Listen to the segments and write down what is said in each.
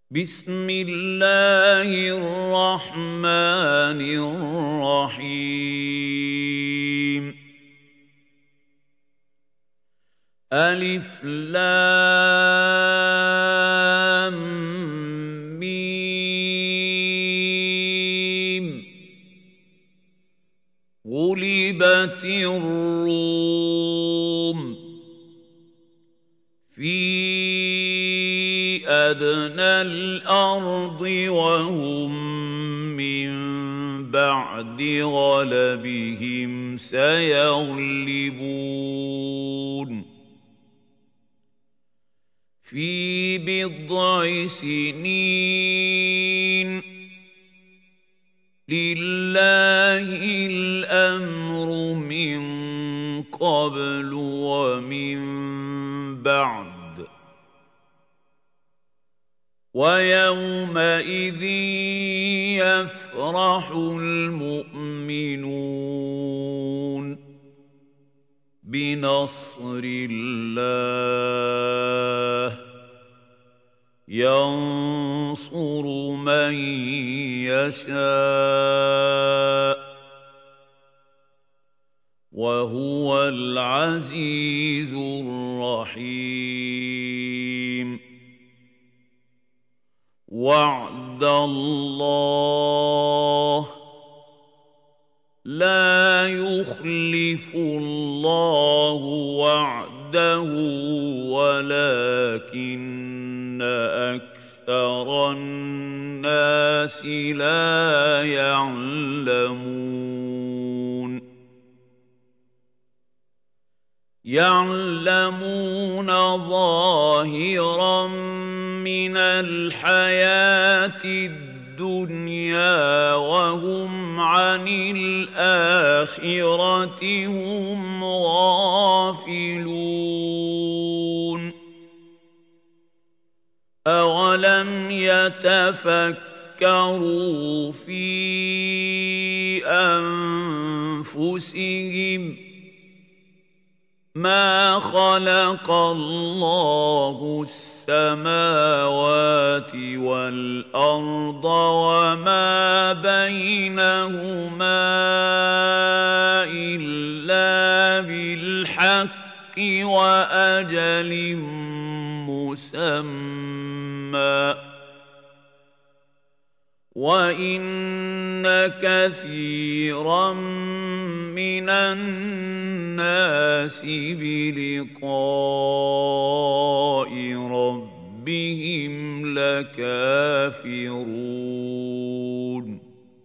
بسم الله الرحمن الرحيم ألف لام ميم غلبت الروم في أدنى الأرض وهم من بعد غلبهم سيغلبون في بضع سنين لله الأمر من قبل ومن بعد ويومئذ يفرح المؤمنون بنصر الله ينصر من يشاء وهو العزيز الرحيم وعد الله لا يخلف الله وعده ولكن أكثر الناس لا يعلمون ظاهرا من الحياة الدنيا وهم عن الآخرة هم غافلون أولم يتفكروا في أنفسهم ما خلق الله السماوات والأرض وما بينهما إلا بالحق وأجل مسمى وَإِنَّ كَثِيرًا مِنَ النَّاسِ بِلِقَاءِ رَبِّهِمْ لَكَافِرُونَ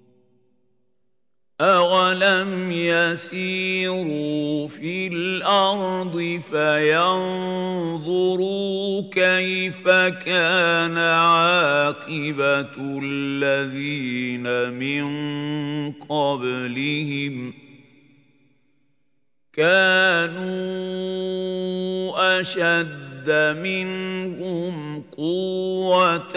أَوَلَمْ يَسِيرُوا فِي الْأَرْضِ فَيَنظُرُوا كَيْفَ كَانَ عَاقِبَةُ الَّذِينَ مِن قَبْلِهِمْ ۚ كَانُوا أَشَدَّ مِنْهُمْ قُوَّةً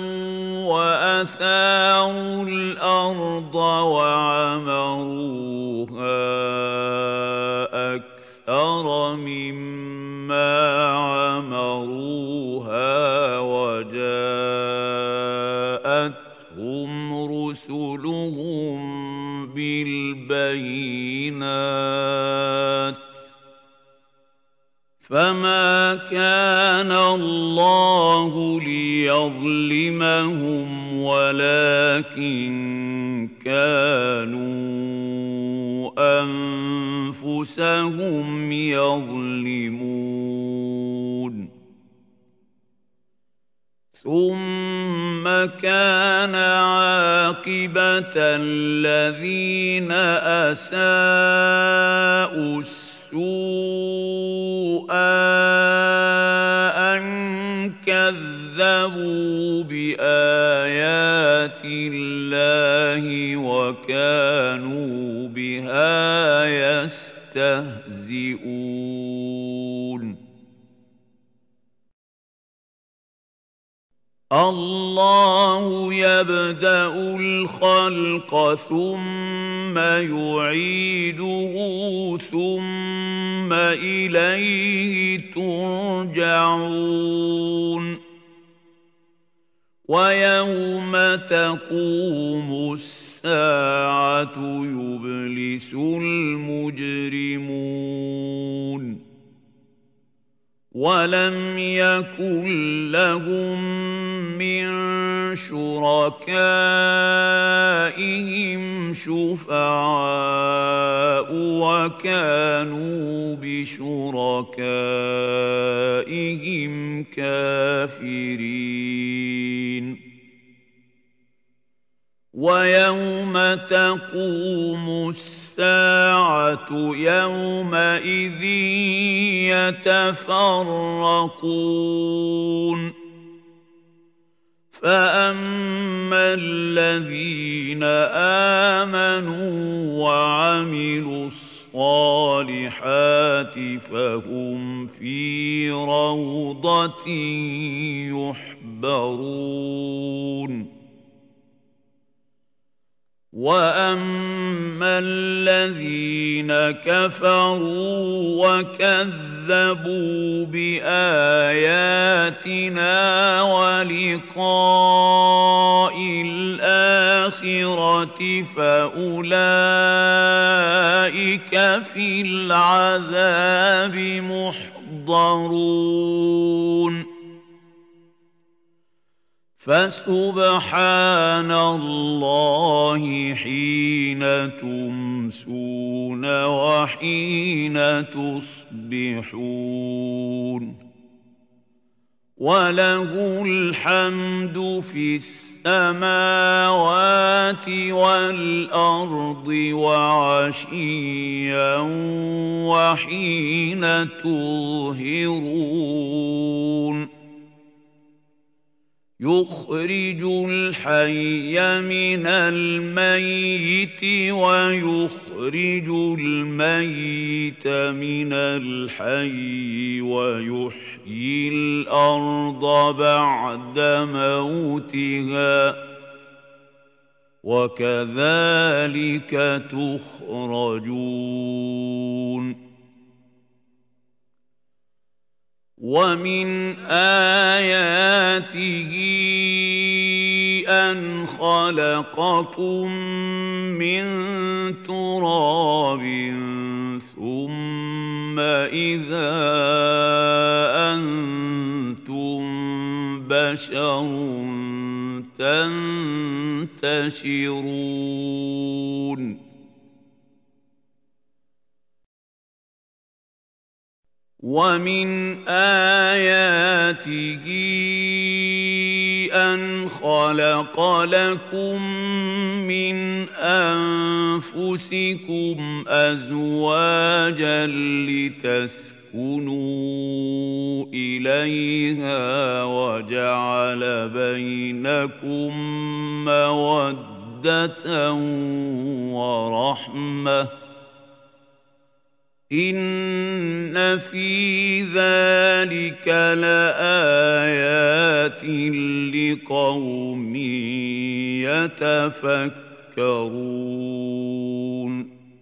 وَأَثَارُوا الْأَرْضَ وَعَمَرُوهَا أَكْثَرَ مِمَّا عَمَرُوهَا وَجَاءَتْهُمْ رُسُلُهُم بِالْبَيِّنَاتِ فَمَا كَانَ اللَّهُ لِيَظْلِمَهُمْ وَلَكِن كَانُوا أَنفُسَهُمْ يَظْلِمُونَ ثُمَّ كَانَ عَاقِبَةَ الَّذِينَ أَسَاءُوا السُّوءَ أَن كَذَّبُوا بِآيَاتِ اللَّهِ وَكَانُوا بِهَا يَسْتَهْزِئُونَ الله يبدأ الخلق ثم يعيده ثم إليه ترجعون وَيَوْمَ تَقُومُ السَّاعَةُ يُبْلِسُ الْمُجْرِمُونَ وَلَمْ يَكُن لَّهُم مِّن شُرَكَائِهِمْ شُفَعَاءُ وَكَانُوا بِشُرَكَائِهِمْ كَافِرِينَ وَيَوْمَ تَقُومُ السَّاعَةُ يَوْمَئِذٍ يَتَفَرَّقُونَ فَأَمَّا الَّذِينَ آمَنُوا وَعَمِلُوا الصَّالِحَاتِ فَهُمْ فِي رَوْضَةٍ يُحْبَرُونَ وَأَمَّا الَّذِينَ كَفَرُوا وَكَذَّبُوا بِآيَاتِنَا وَلِقَاءِ الْآخِرَةِ فَأُولَٰئِكَ فِي الْعَذَابِ مُحْضَرُونَ فَسُبْحَانَ اللَّهِ حِينَ تُمْسُونَ وَحِينَ تُصْبِحُونَ وَلَهُ الْحَمْدُ فِي السَّمَاوَاتِ وَالْأَرْضِ وَعَشِيًّا وَحِينَ تُظْهِرُونَ يُخْرِجُ الْحَيَّ مِنَ الْمَيِّتِ وَيُخْرِجُ الْمَيِّتَ مِنَ الْحَيِّ وَيُحْيِي الْأَرْضَ بَعْدَ مَوْتِهَا وَكَذَلِكَ تُخْرَجُونَ وَمِنْ آيَاتِهِ أَنْ خَلَقَكُم مِّن تُرَابٍ ثُمَّ إِذَا أَنتُم بَشَرٌ تَنتَشِرُونَ وَمِنْ آيَاتِهِ أَنْ خَلَقَ لَكُم مِّنْ أَنفُسِكُمْ أَزْوَاجًا لِّتَسْكُنُوا إِلَيْهَا وَجَعَلَ بَيْنَكُم مَّوَدَّةً وَرَحْمَةً إِنَّ فِي ذَلِكَ لَآيَاتٍ لِقَوْمٍ يَتَفَكَّرُونَ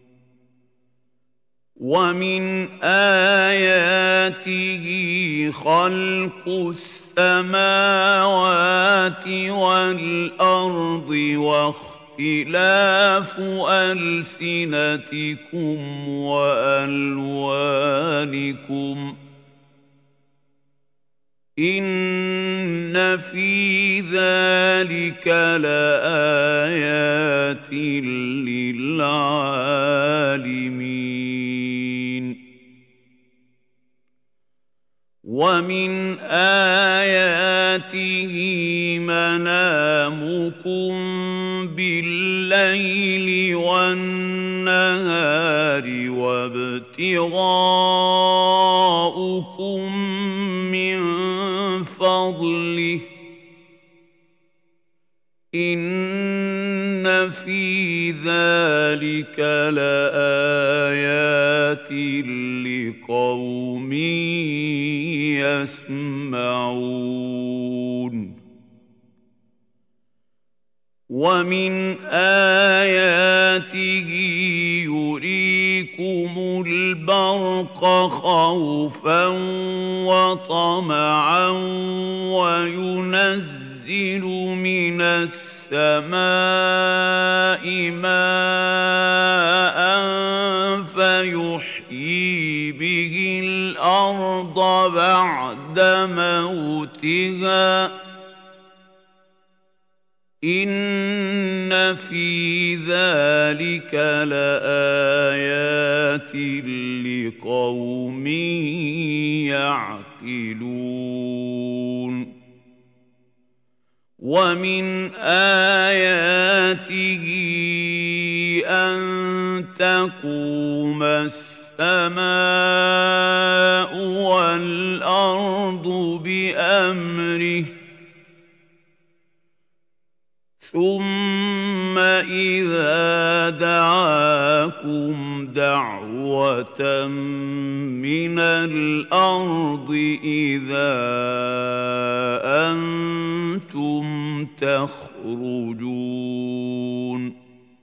وَمِنْ آيَاتِهِ خَلْقُ السَّمَاوَاتِ وَالْأَرْضِ واختلاف ألسنتكم وألوانكم إن في ذلك لآيات للعالمين ومن آياته منامكم بالليل والنهار وابتغاؤكم من فضله إن في ذلك لآيات لقوم يسمعون ومن آياته يريكم البرق خوفا وطمعا وينزل يُنَزِّلُ مِنَ السَّمَاءِ مَاءً فَيُحْيِي بِهِ الْأَرْضَ بَعْدَ مَوْتِهَا ۚ إِنَّ فِي ذَلِكَ لَآيَاتٍ لِقَوْمٍ يَعْقِلُونَ وَمِنْ آيَاتِهِ أَن تَقُومَ السَّمَاءُ وَالْأَرْضُ بِأَمْرِهِ ثُمَّ إِذَا دَعَاكُمْ دَعْوَةً مِّنَ الْأَرْضِ إِذَا أَنتُمْ تَخْرُجُونَ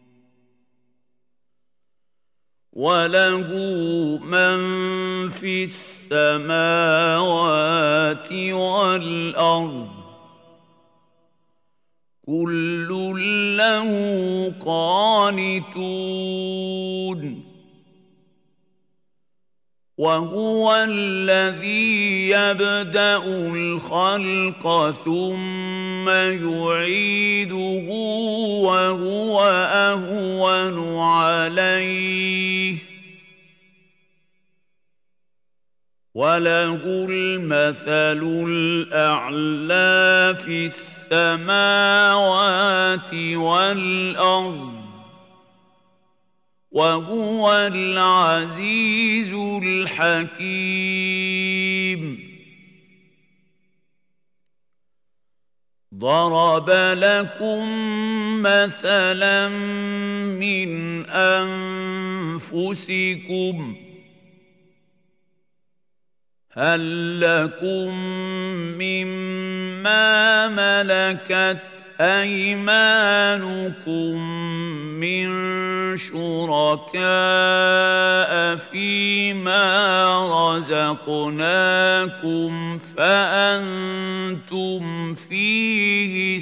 وَلَهُ مَن فِي السَّمَاوَاتِ وَالْأَرْضِ كُلٌّ لَّهُ قَانِتُونَ وَهُوَ الَّذِي يَبْدَأُ الْخَلْقَ ثُمَّ يُعِيدُهُ وَهُوَ أَهْوَنُ عَلَيْهِ ۖ وَلَهُ الْمَثَلُ الْأَعْلَىٰ فِي السَّمَاوَاتِ وَالْأَرْضِ ۖ وَهُوَ الْعَزِيزُ الْحَكِيمُ ضَرَبَ لَكُم مَّثَلًا مِّنْ أَنفُسِكُمْ ۖ هَل لَّكُم مِّمَّا مَلَكَتْ أَيْمَانُكُم مِّن شُرَكَاءَ فِيمَا رَزَقْنَاكُمْ فَأَنتُمْ فِيهِ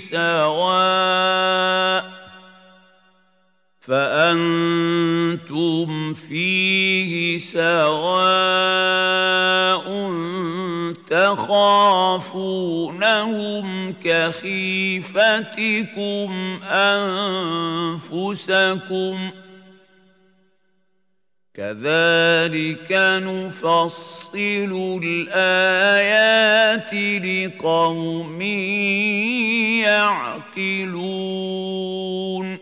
سَوَاءٌ تَخَافُونَهُمْ كَخِيفَتِكُمْ أَنفُسَكُمْ ۚ كَذَٰلِكَ نُفَصِّلُ الْآيَاتِ لِقَوْمٍ يَعْقِلُونَ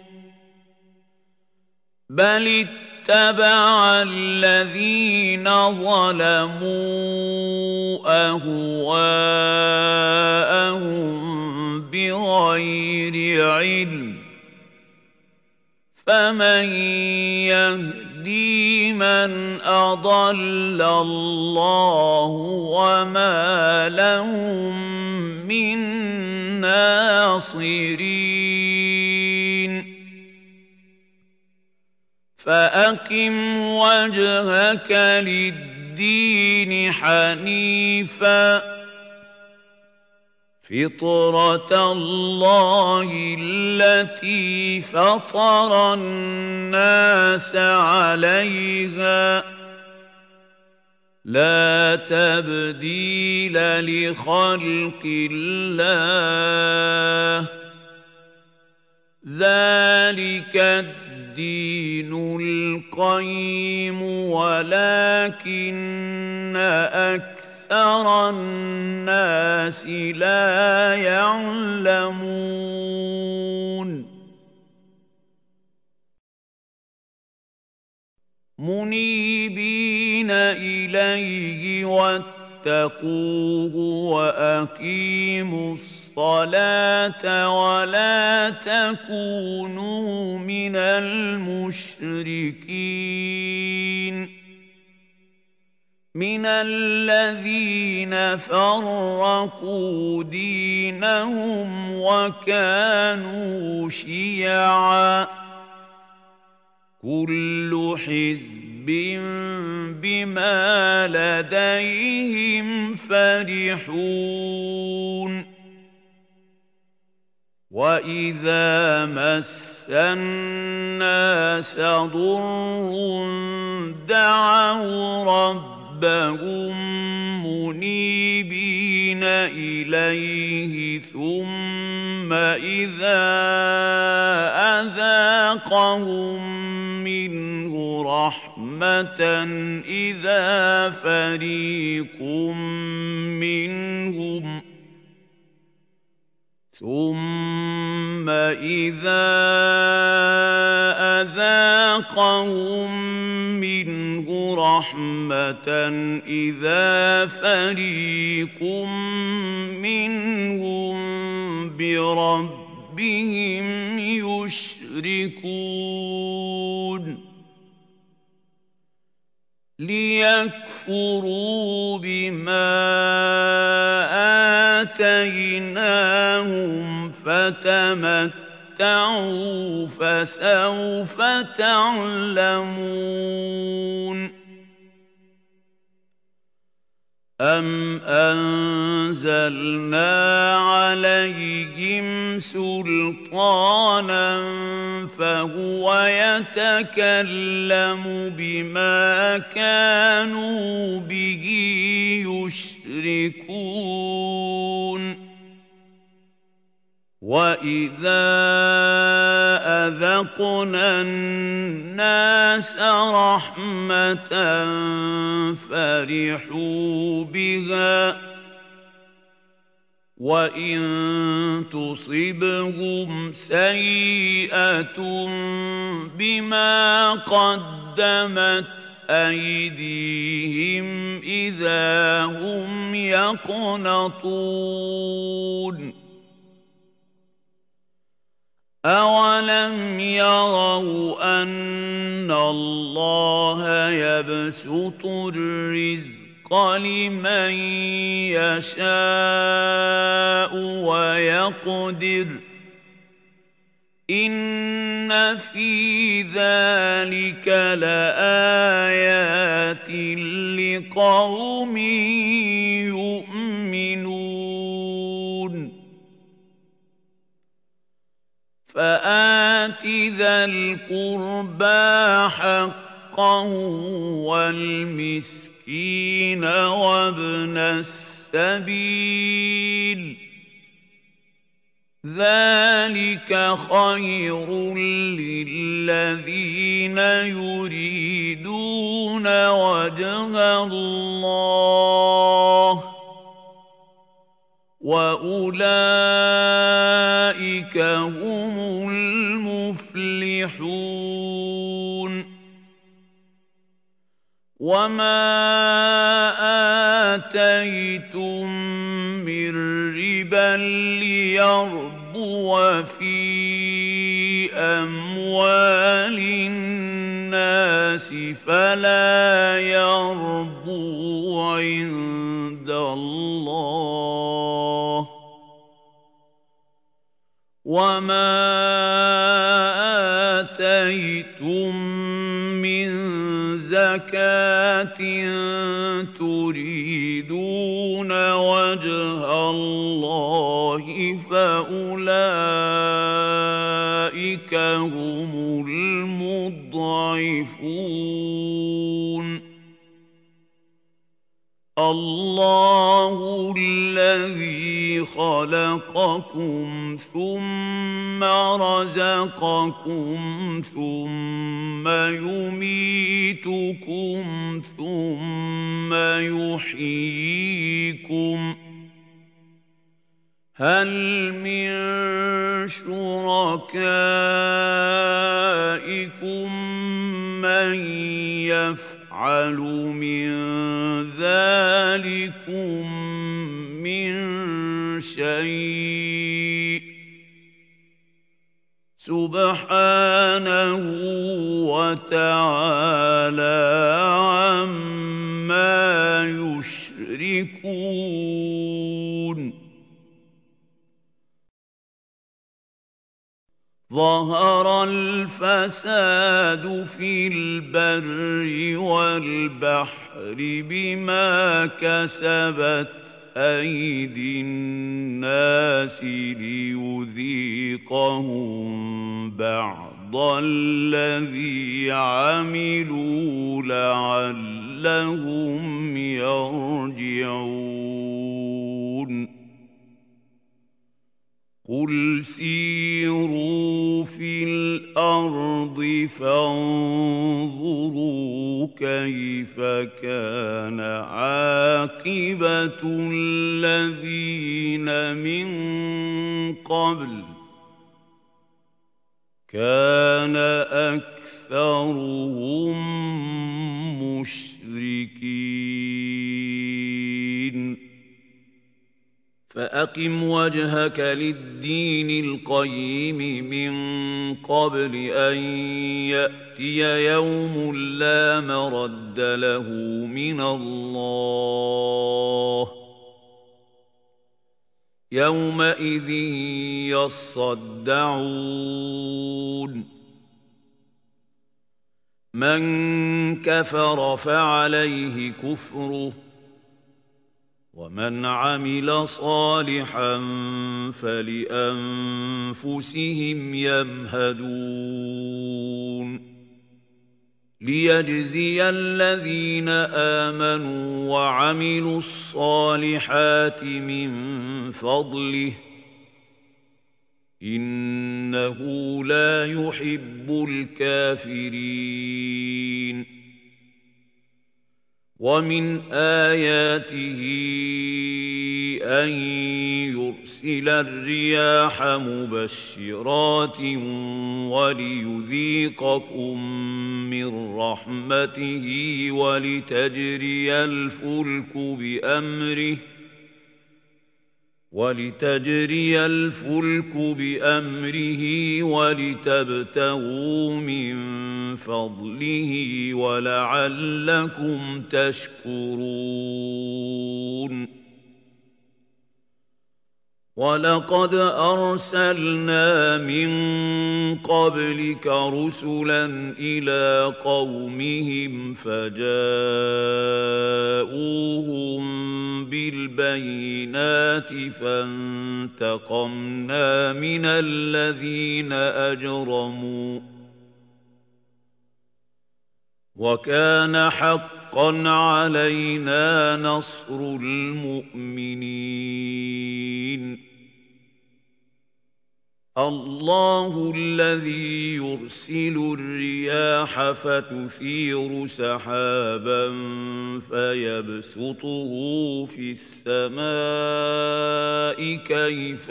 بَلِ اتَّبَعَ الَّذِينَ ظَلَمُوا أَهْوَاءَهُم بِغَيْرِ عِلْمٍ ۖ فَمَن يَهْدِي مَنْ أَضَلَّ اللَّهُ وَمَا لَهُم مِّن نَّاصِرِينَ فَأَقِمْ وَجْهَكَ لِلدِّينِ حَنِيفًا ۚ فِطْرَتَ اللَّهِ الَّتِي فَطَرَ النَّاسَ عَلَيْهَا ۚ لَا تَبْدِيلَ لِخَلْقِ اللَّهِ ۚ ذَٰلِكَ الدِّينُ الْقَيِّمُ وَلَٰكِنَّ أَكْثَرَ النَّاسِ لَا يَعْلَمُونَ مُنِيبِينَ إِلَيْهِ وَاتَّقُوهُ وَأَقِيمُوا الصَّلَاةَ وَلَا تَكُونُوا مِنَ الْمُشْرِكِينَ مِنَ الَّذِينَ فَرَّقُوا دِينَهُمْ وَكَانُوا شِيَعًا ۖ كُلُّ حِزْبٍ بِمَا لَدَيْهِمْ فَرِحُونَ وَإِذَا مَسَّ النَّاسَ ضُرٌّ دَعَوْا رَبَّهُم مُّنِيبِينَ إِلَيْهِ ثُمَّ إِذَا أَذَاقَهُم مِّنْهُ رَحْمَةً إِذَا فَرِيقٌ مِّنْهُم بِرَبِّهِمْ يُشْرِكُونَ لِيَكْفُرُوا بِمَا آتَيْنَاهُمْ فَتَمَتَّعُوا فَسَوْفَ تَعْلَمُونَ أَمْ أَنزَلْنَا عَلَيْهِمْ سُلْطَانًا فَهُوَ يَتَكَلَّمُ بِمَا كَانُوا بِهِ يُشْرِكُونَ وَإِذَا أَذَقْنَا النَّاسَ رَحْمَةً فَرِحُوا بِهَا وَإِن تُصِبْهُمْ سَيِّئَةٌ بِمَا قَدَّمَتْ أَيْدِيهِمْ إِذَا هُمْ يَقْنَطُونَ أَوَلَمْ يَرَوْا أَنَّ اللَّهَ يَبْسُطُ الرِّزْقَ لِمَن يَشَاءُ وَيَقْدِرُ إِنَّ فِي ذَلِكَ لَآيَاتٍ لِقَوْمٍ يُؤْمِنُونَ فَآتِ ذَا الْقُرْبَىٰ حَقَّهُ وَالْمِسْكِينَ وَابْنَ السَّبِيلِ ذَٰلِكَ خَيْرٌ لِّلَّذِينَ يُرِيدُونَ وَجْهَ اللَّهِ ۖ وَأُولَٰئِكَ هُمُ الْمُفْلِحُونَ وَمَا آتَيْتُم مِّن رِّبًا لِّيَرْبُوَ فِي أَمْوَالِ النَّاسِ فَلَا يَرْبُو عِندَ اللَّهِ ۖ وَمَا آتَيْتُم مِّن زَكَاةٍ تُرِيدُونَ وَجْهَ اللَّهِ فَأُولَٰئِكَ هُمُ الْمُضْعِفُونَ اللَّهُ الَّذِي خَلَقَكُمْ ثُمَّ رَزَقَكُمْ ثُمَّ يُمِيتُكُمْ ثُمَّ يُحْيِيكُمْ هَلْ مِن شُرَكَائِكُم مَّن يَفْعَلُ مِن ذَٰلِكُم مِّن شَيْءٍ سُبْحَانَهُ وَتَعَالَىٰ عَمَّا يُشْرِكُونَ ظَهَرَ الْفَسَادُ فِي الْبَرِّ وَالْبَحْرِ بِمَا كَسَبَتْ أَيْدِي النَّاسِ لِيُذِيقَهُم بَعْضَ الَّذِي عَمِلُوا لَعَلَّهُمْ يَرْجِعُونَ قُلْ سِيرُوا فِي الْأَرْضِ فَانظُرُوا كَيْفَ كَانَ عَاقِبَةُ الَّذِينَ مِن قَبْلُ كَانَ أَكْثَرُهُم مُّشْرِكِينَ فَأَقِمْ وَجْهَكَ لِلدِّينِ الْقَيِّمِ مِن قَبْلِ أَن يَأْتِيَ يَوْمٌ لَّا مَرَدَّ لَهُ مِنَ اللَّهِ ۖ يَوْمَئِذٍ يَصَّدَّعُونَ مَن كَفَرَ فَعَلَيْهِ كُفْرُهُ وَمَنْ عَمِلَ صَالِحًا فَلِأَنفُسِهِمْ يَمْهَدُونَ لِيَجْزِيَ الَّذِينَ آمَنُوا وَعَمِلُوا الصَّالِحَاتِ مِن فَضْلِهِ إِنَّهُ لَا يُحِبُّ الْكَافِرِينَ وَمِنْ آيَاتِهِ أَن يُرْسِلَ الرِّيَاحَ مُبَشِّرَاتٍ وَلِيُذِيقَكُم مِّن رَّحْمَتِهِ وَلِتَجْرِيَ الْفُلْكُ بِأَمْرِهِ وَلِتَبْتَغُوا مِن فَضْلِهِ وَلَعَلَّكُمْ تَشْكُرُونَ وَلَقَدْ أَرْسَلْنَا مِن قَبْلِكَ رُسُلًا إِلَىٰ قَوْمِهِمْ فَجَاءُوهُم بِالْبَيِّنَاتِ فَانتَقَمْنَا مِنَ الَّذِينَ أَجْرَمُوا ۖ وَكَانَ حَقًّا عَلَيْنَا نَصْرُ الْمُؤْمِنِينَ اللَّهُ الَّذِي يُرْسِلُ الرِّيَاحَ فَتُثِيرُ سَحَابًا فَيَبْسُطُهُ فِي السَّمَاءِ كَيْفَ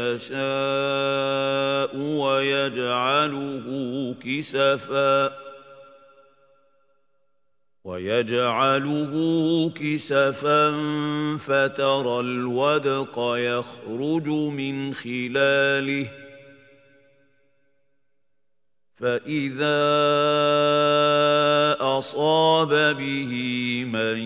يَشَاءُ وَيَجْعَلُهُ كِسَفًا فَتَرَى الْوَدْقَ يَخْرُجُ مِنْ خِلَالِهِ فَإِذَا أَصَابَ بِهِ مَن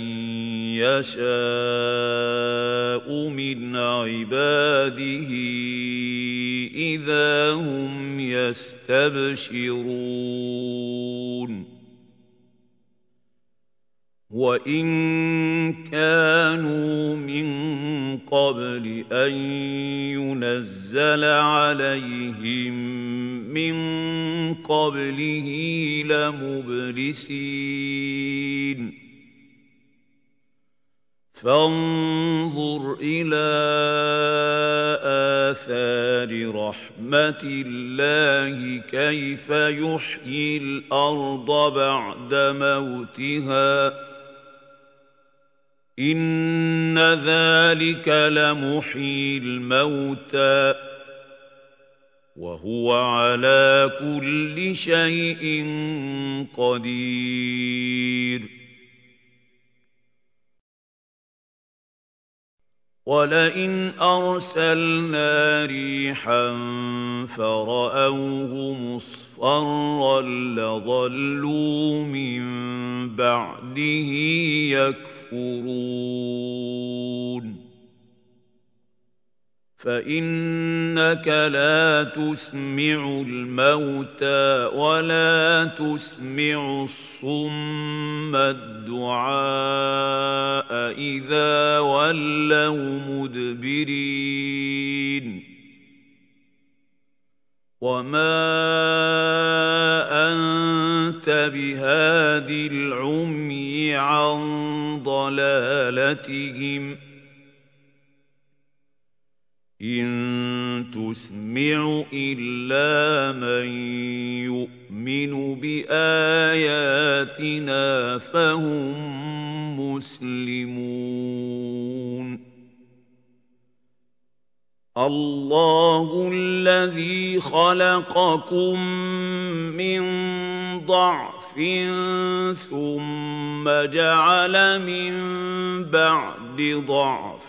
يَشَاءُ مِنْ عِبَادِهِ إِذَا هُمْ يَسْتَبْشِرُونَ وَإِن كَانُوا مِن قَبْلِ أَن يُنَزَّلَ عَلَيْهِم مِّن قَبْلِهِ لَمُبْلِسِينَ فَانظُرْ إِلَىٰ آثَارِ رَحْمَتِ اللَّهِ كَيْفَ يُحْيِي الْأَرْضَ بَعْدَ مَوْتِهَا ۚ إِنَّ ذَٰلِكَ لَمُحْيِي الْمَوْتَىٰ ۖ وَهُوَ عَلَىٰ كُلِّ شَيْءٍ قَدِيرٌ وَلَئِنْ أَرْسَلْنَا رِيحًا فَرَأَوْهُ مُصْفَرًّا لَّظَلُّوا مِن بَعْدِهِ يَكْفُرُونَ فإنك لا تسمع الموتى ولا تسمع الصم الدعاء إذا ولوا مدبرين وما أنت بهاد العمي عن ضلالتهم إن تسمع إلا من يؤمن بآياتنا فهم مسلمون الله الذي خلقكم من ضعف ثم جعل من بعد ضعف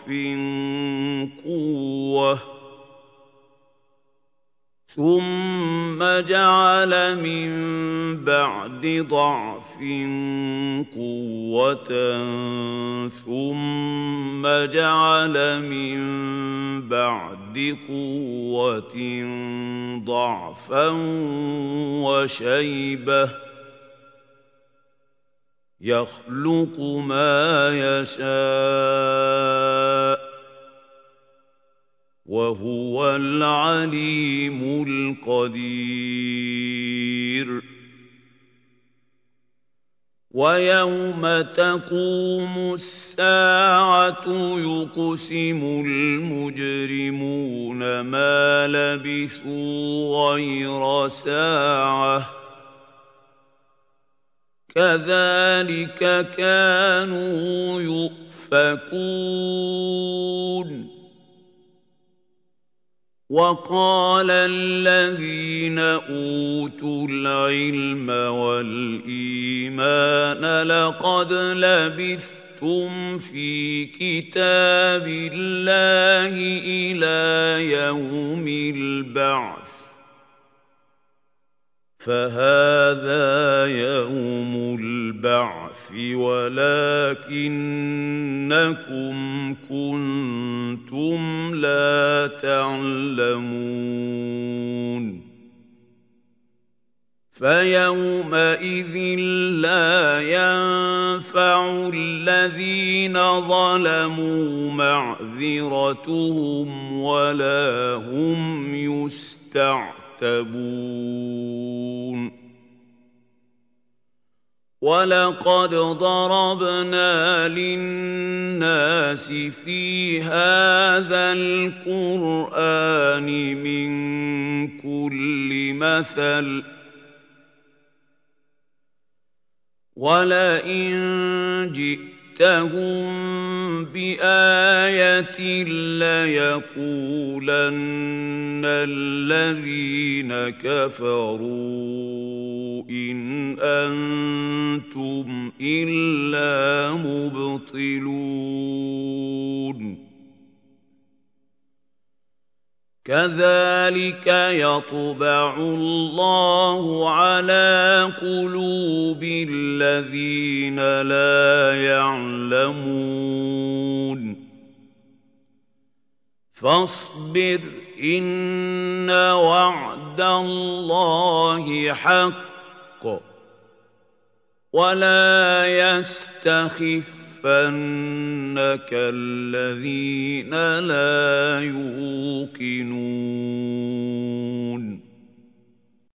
قوة ثم جعل من بعد ضعف قوة ثم جعل من بعد قوة ضعفا وشيبة يخلق ما يشاء وهو العليم القدير ويوم تقوم الساعة يقسم المجرمون ما لبثوا غير ساعة كذلك كانوا يؤفكون وقال الذين أوتوا العلم والإيمان لقد لبثتم في كتاب الله إلى يوم البعث فهذا يوم البعث ولكنكم كنتم لا تعلمون فيومئذ لا ينفع الذين ظلموا معذرتهم ولا هم يستعتبون ولقد ضربنا للناس في هذا القرآن من كل مثل ولئن جئتهم بآية ليقولن الذين كفروا إن أنتم إلا مبطلون كذلك يطبع الله على قلوب الذين لا يعلمون فاصبر إن وعد الله حق ولا يستخفنك الذين لا يوقنون